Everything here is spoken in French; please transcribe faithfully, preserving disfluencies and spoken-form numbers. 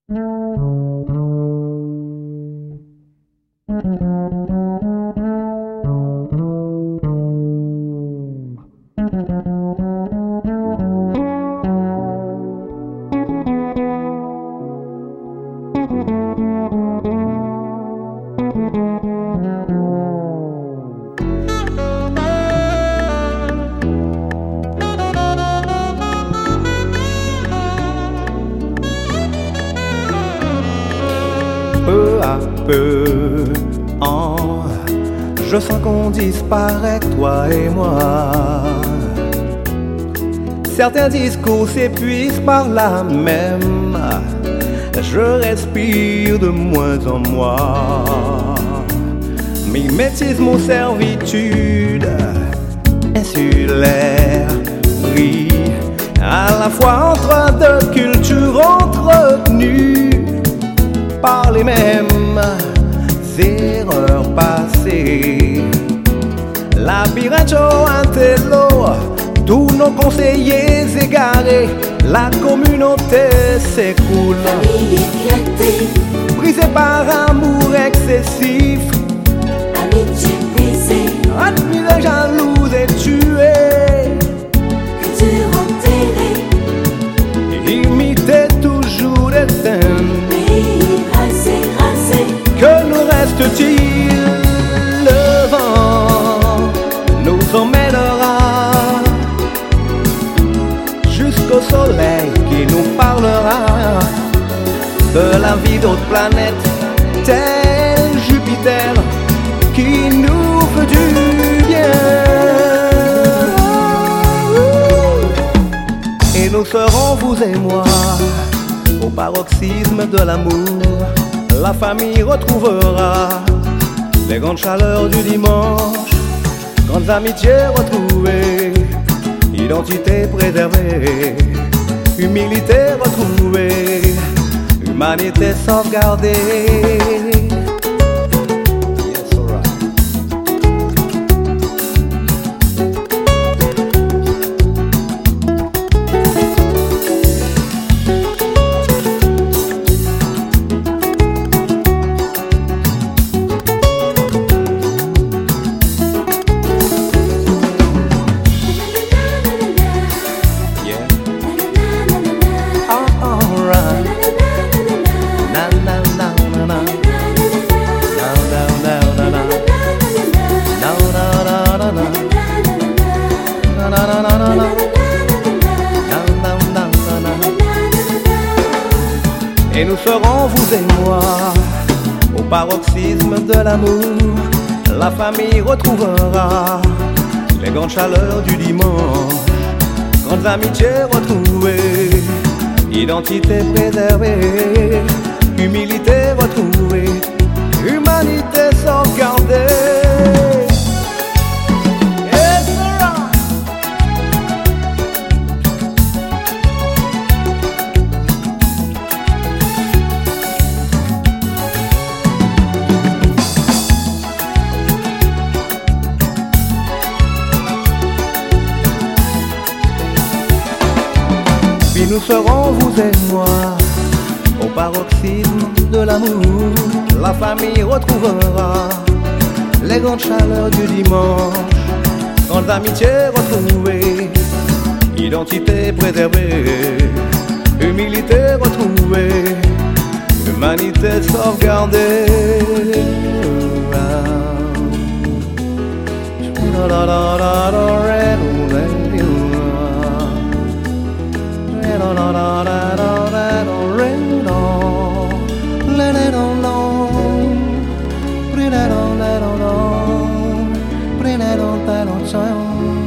Peu à peu, oh, je sens qu'on disparaît, toi et moi. Certains discours s'épuisent par là même. Je respire de moins en moins. Mimétisme ou servitude insulaire, pris à la fois entre deux cultures entretenues par les mêmes erreurs passées. Labyrinthe intello, tous nos conseillers égarés, la communauté s'écoule. Famille éclatée, Brisée par amour excessif, amitié brisée, admirée, jalouse et tuée, culture enterrée, imiter toujours des thèmes. pays rasé, rasé. Que nous reste-t-il? Le vent nous emmènera jusqu'au soleil qui nous parlera de la vie d'autres planètes, tel Jupiter qui nous fait du bien. Et nous serons, vous et moi, au paroxysme de l'amour. La famille retrouvera les grandes chaleurs du dimanche, grandes amitiés retrouvées, identité préservée, humilité retrouvée, humanité sauvegardée. Yes, all right. Et nous serons, vous et moi, au paroxysme de l'amour. La famille retrouvera les grandes chaleurs du dimanche, grandes amitiés retrouvées, identité préservée, humilité retrouvée, humanité sauvegardée. Puis nous serons, vous et moi, au paroxysme de l'amour. La famille retrouvera les grandes chaleurs du dimanche, grandes amitiés retrouvées, identité préservée, humilité retrouvée, humanité sauvegardée. Let it on, let it on, let it on, let it on, let it on.